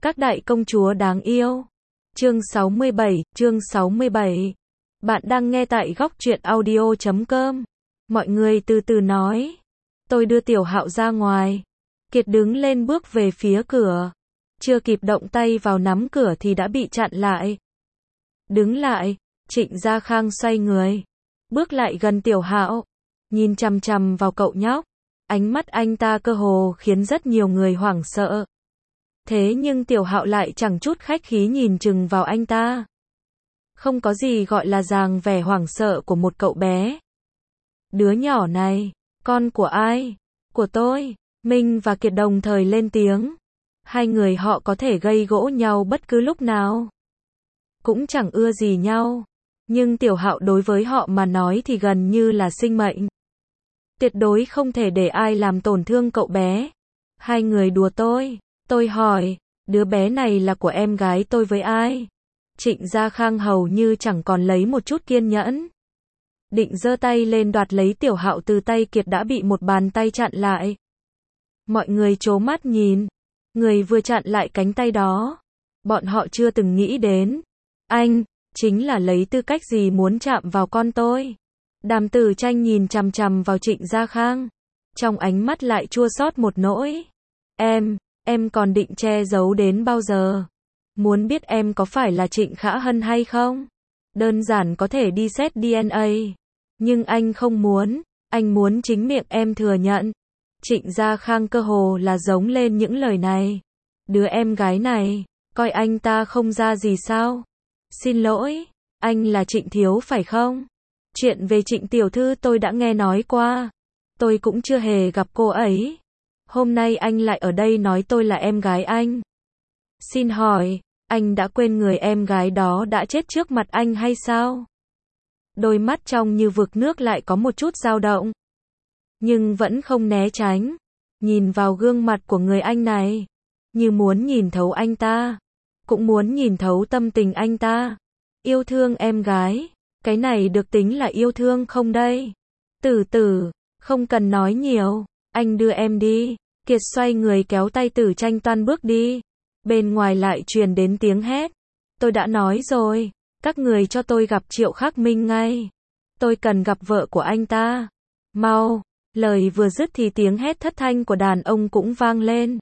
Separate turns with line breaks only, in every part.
Các đại công chúa đáng yêu. Chương 67. Bạn đang nghe tại góc truyện audio.com. Mọi người từ từ nói. Tôi đưa Tiểu Hạo ra ngoài. Kiệt đứng lên bước về phía cửa. Chưa kịp động tay vào nắm cửa thì đã bị chặn lại. Đứng lại. Trịnh Gia Khang xoay người. Bước lại gần Tiểu Hạo. Nhìn chằm chằm vào cậu nhóc. Ánh mắt anh ta cơ hồ khiến rất nhiều người hoảng sợ. Thế nhưng Tiểu Hạo lại chẳng chút khách khí nhìn chừng vào anh ta. Không có gì gọi là dáng vẻ hoảng sợ của một cậu bé. Đứa nhỏ này, con của ai? Của tôi. Minh và Kiệt đồng thời lên tiếng. Hai người họ có thể gây gỗ nhau bất cứ lúc nào. Cũng chẳng ưa gì nhau. Nhưng Tiểu Hạo đối với họ mà nói thì gần như là sinh mệnh. Tuyệt đối không thể để ai làm tổn thương cậu bé. Hai người đùa tôi. Tôi hỏi, đứa bé này là của em gái tôi với ai? Trịnh Gia Khang hầu như chẳng còn lấy một chút kiên nhẫn. Định giơ tay lên đoạt lấy Tiểu Hạo từ tay Kiệt đã bị một bàn tay chặn lại. Mọi người trố mắt nhìn. Người vừa chặn lại cánh tay đó. Bọn họ chưa từng nghĩ đến. Anh, chính là lấy tư cách gì muốn chạm vào con tôi? Đàm Tử Tranh nhìn chằm chằm vào Trịnh Gia Khang. Trong ánh mắt lại chua xót một nỗi. Em còn định che giấu đến bao giờ? Muốn biết em có phải là Trịnh Khả Hân hay không? Đơn giản có thể đi xét DNA. Nhưng anh không muốn. Anh muốn chính miệng em thừa nhận. Trịnh Gia Khang cơ hồ là giống lên những lời này. Đứa em gái này, coi anh ta không ra gì sao? Xin lỗi, anh là Trịnh Thiếu phải không? Chuyện về Trịnh tiểu thư tôi đã nghe nói qua. Tôi cũng chưa hề gặp cô ấy. Hôm nay anh lại ở đây nói tôi là em gái anh. Xin hỏi, anh đã quên người em gái đó đã chết trước mặt anh hay sao? Đôi mắt trong như vực nước lại có một chút dao động. Nhưng vẫn không né tránh. Nhìn vào gương mặt của người anh này. Như muốn nhìn thấu anh ta. Cũng muốn nhìn thấu tâm tình anh ta. Yêu thương em gái. Cái này được tính là yêu thương không đây? Tử tử, không cần nói nhiều. Anh đưa em đi. Kiệt xoay người kéo tay Tử Tranh toan bước đi. Bên ngoài lại truyền đến tiếng hét. Tôi đã nói rồi. Các người cho tôi gặp Triệu Khắc Minh ngay. Tôi cần gặp vợ của anh ta. Mau. Lời vừa dứt thì tiếng hét thất thanh của đàn ông cũng vang lên.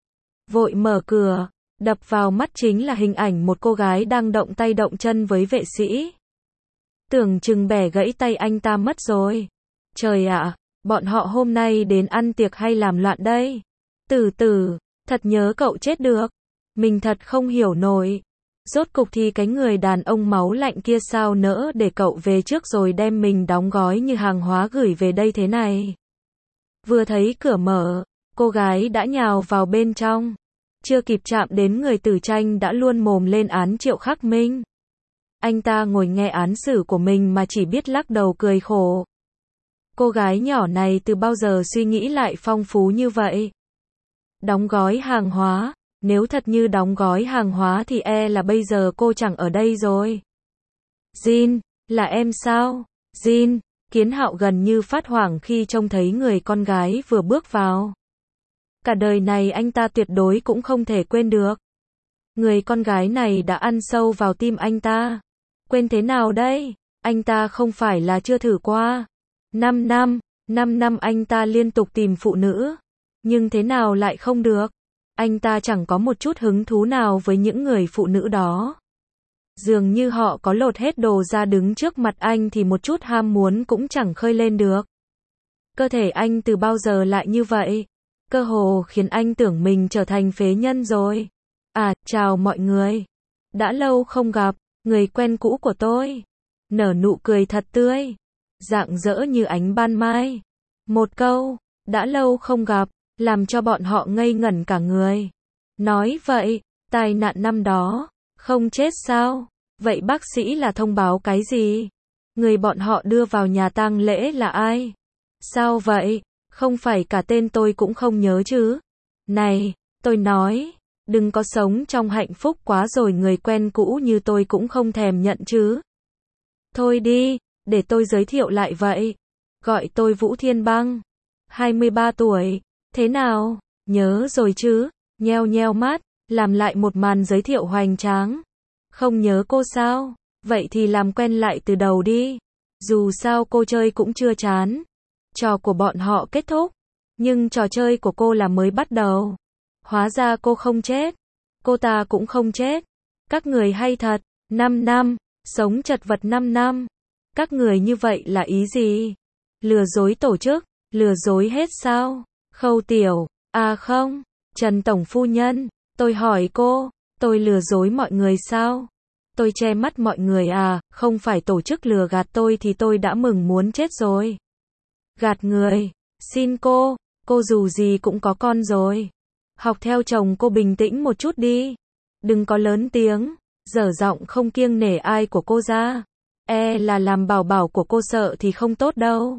Vội mở cửa. Đập vào mắt chính là hình ảnh một cô gái đang động tay động chân với vệ sĩ. Tưởng chừng bẻ gãy tay anh ta mất rồi. Trời ạ, bọn họ hôm nay đến ăn tiệc hay làm loạn đây? Tử tử, thật nhớ cậu chết được. Mình thật không hiểu nổi. Rốt cục thì cái người đàn ông máu lạnh kia sao nỡ để cậu về trước rồi đem mình đóng gói như hàng hóa gửi về đây thế này. Vừa thấy cửa mở, cô gái đã nhào vào bên trong. Chưa kịp chạm đến người Tử Tranh đã luôn mồm lên án Triệu Khắc Minh. Anh ta ngồi nghe án xử của mình mà chỉ biết lắc đầu cười khổ. Cô gái nhỏ này từ bao giờ suy nghĩ lại phong phú như vậy? Đóng gói hàng hóa, nếu thật như đóng gói hàng hóa thì là bây giờ cô chẳng ở đây rồi. Jin, là em sao? Jin, Kiến Hạo gần như phát hoảng khi trông thấy người con gái vừa bước vào. Cả đời này anh ta tuyệt đối cũng không thể quên được. Người con gái này đã ăn sâu vào tim anh ta. Quên thế nào đây? Anh ta không phải là chưa thử qua. 5 năm anh ta liên tục tìm phụ nữ. Nhưng thế nào lại không được? Anh ta chẳng có một chút hứng thú nào với những người phụ nữ đó. Dường như họ có lột hết đồ ra đứng trước mặt anh thì một chút ham muốn cũng chẳng khơi lên được. Cơ thể anh từ bao giờ lại như vậy? Cơ hồ khiến anh tưởng mình trở thành phế nhân rồi. À, chào mọi người. Đã lâu không gặp, người quen cũ của tôi. Nở nụ cười thật tươi. Rạng rỡ như ánh ban mai. Một câu, đã lâu không gặp, làm cho bọn họ ngây ngẩn cả người. Nói vậy, tai nạn năm đó, không chết sao? Vậy bác sĩ là thông báo cái gì? Người bọn họ đưa vào nhà tang lễ là ai? Sao vậy? Không phải cả tên tôi cũng không nhớ chứ? Này, tôi nói, đừng có sống trong hạnh phúc quá rồi người quen cũ như tôi cũng không thèm nhận chứ. Thôi đi, để tôi giới thiệu lại vậy. Gọi tôi Vũ Thiên Băng. 23 tuổi. Thế nào? Nhớ rồi chứ? Nheo nheo mắt, Làm lại một màn giới thiệu hoành tráng. Không nhớ cô sao? Vậy thì làm quen lại từ đầu đi. Dù sao cô chơi cũng chưa chán. Trò của bọn họ kết thúc. Nhưng trò chơi của cô là mới bắt đầu. Hóa ra cô không chết. Cô ta cũng không chết. Các người hay thật. 5 năm. Sống chật vật 5 năm. Các người như vậy là ý gì? Lừa dối tổ chức. Lừa dối hết sao? Khâu Tiểu. À không. Trần Tổng Phu Nhân. Tôi hỏi cô. Tôi lừa dối mọi người sao? Tôi che mắt mọi người à? Không phải tổ chức lừa gạt tôi thì tôi đã mừng muốn chết rồi. Gạt người. Xin cô dù gì cũng có con rồi. Học theo chồng cô bình tĩnh một chút đi. Đừng có lớn tiếng, dở giọng không kiêng nể ai của cô ra. Là làm bảo bảo của cô sợ thì không tốt đâu.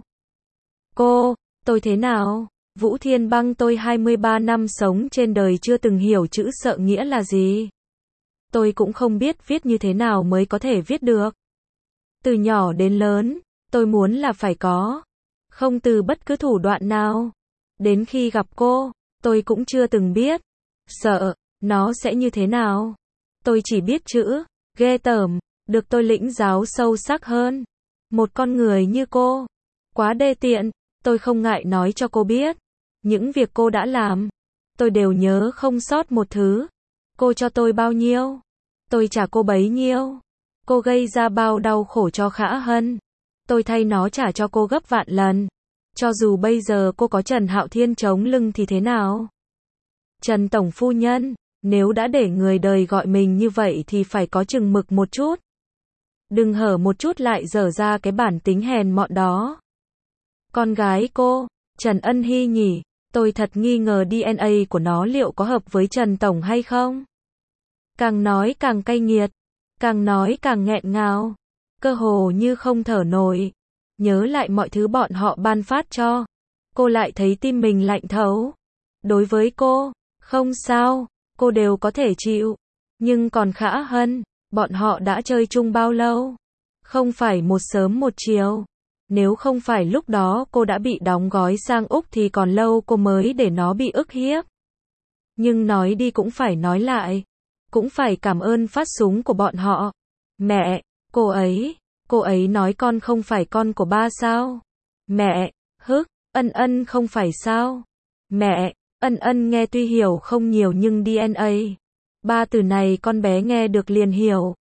Tôi thế nào? Vũ Thiên Băng, tôi 23 năm sống trên đời chưa từng hiểu chữ sợ nghĩa là gì. Tôi cũng không biết viết như thế nào mới có thể viết được. Từ nhỏ đến lớn, tôi muốn là phải có. Không từ bất cứ thủ đoạn nào. Đến khi gặp cô, tôi cũng chưa từng biết. Sợ, nó sẽ như thế nào? Tôi chỉ biết chữ, ghê tởm, được tôi lĩnh giáo sâu sắc hơn. Một con người như cô, quá đê tiện, tôi không ngại nói cho cô biết. Những việc cô đã làm, tôi đều nhớ không sót một thứ. Cô cho tôi bao nhiêu, tôi trả cô bấy nhiêu. Cô gây ra bao đau khổ cho Khả Hân, tôi thay nó trả cho cô gấp vạn lần. Cho dù bây giờ cô có Trần Hạo Thiên chống lưng thì thế nào? Trần Tổng Phu Nhân, nếu đã để người đời gọi mình như vậy thì phải có chừng mực một chút. Đừng hở một chút lại dở ra cái bản tính hèn mọn đó. Con gái cô, Trần Ân Hy nhỉ? Tôi thật nghi ngờ DNA của nó liệu có hợp với Trần Tổng hay không? Càng nói càng cay nghiệt, càng nói càng nghẹn ngào, cơ hồ như không thở nổi. Nhớ lại mọi thứ bọn họ ban phát cho, cô lại thấy tim mình lạnh thấu. Đối với cô, không sao, cô đều có thể chịu. Nhưng còn Khả Hân, bọn họ đã chơi chung bao lâu? Không phải một sớm một chiều. Nếu không phải lúc đó cô đã bị đóng gói sang Úc thì còn lâu cô mới để nó bị ức hiếp. Nhưng nói đi cũng phải nói lại. Cũng phải cảm ơn phát súng của bọn họ. Mẹ, cô ấy nói con không phải con của ba sao? Mẹ, Ân Ân không phải sao? Mẹ, Ân nghe tuy hiểu không nhiều nhưng DNA. Ba từ này con bé nghe được liền hiểu.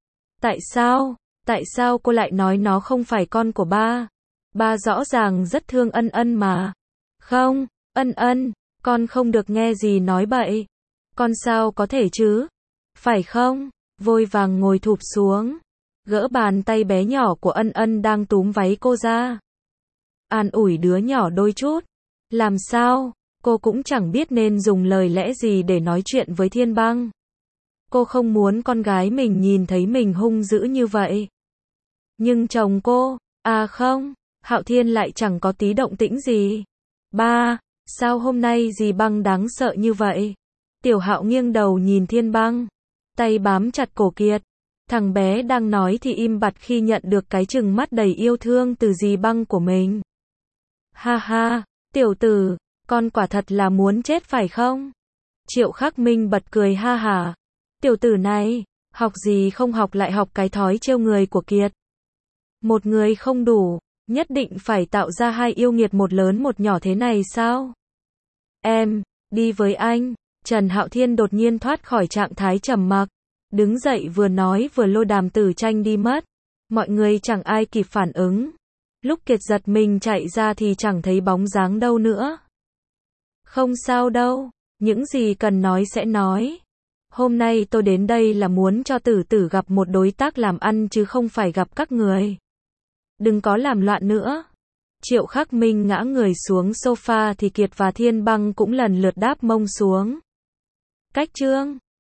Tại sao cô lại nói nó không phải con của ba? Ba rõ ràng rất thương Ân mà. Không, Ân, con không được nghe gì nói bậy. Con sao có thể chứ? Phải không? Vội vàng ngồi thụp xuống, gỡ bàn tay bé nhỏ của Ân đang túm váy cô ra. An ủi đứa nhỏ đôi chút. Làm sao? Cô cũng chẳng biết nên dùng lời lẽ gì để nói chuyện với Thiên Băng. Cô không muốn con gái mình nhìn thấy mình hung dữ như vậy. Nhưng chồng cô, không, Hạo Thiên lại chẳng có tí động tĩnh gì. Ba, sao hôm nay dì Băng đáng sợ như vậy? Tiểu Hạo nghiêng đầu nhìn Thiên Băng, tay bám chặt cổ Kiệt. Thằng bé đang nói thì im bặt khi nhận được cái trừng mắt đầy yêu thương từ dì Băng của mình. Ha ha, tiểu tử, con quả thật là muốn chết phải không? Triệu Khắc Minh bật cười ha hả. Tiểu tử này, học gì không học lại học cái thói trêu người của Kiệt. Một người không đủ, nhất định phải tạo ra hai yêu nghiệt một lớn một nhỏ thế này sao? Em, đi với anh. Trần Hạo Thiên đột nhiên thoát khỏi trạng thái trầm mặc, đứng dậy vừa nói vừa lôi Đàm Tử Tranh đi mất. Mọi người chẳng ai kịp phản ứng. Lúc Kiệt giật mình chạy ra thì chẳng thấy bóng dáng đâu nữa. Không sao đâu, những gì cần nói sẽ nói. Hôm nay tôi đến đây là muốn cho Tử Tử gặp một đối tác làm ăn chứ không phải gặp các người. Đừng có làm loạn nữa. Triệu Khắc Minh ngã người xuống sofa thì Kiệt và Thiên Băng cũng lần lượt đáp mông xuống. Cách chương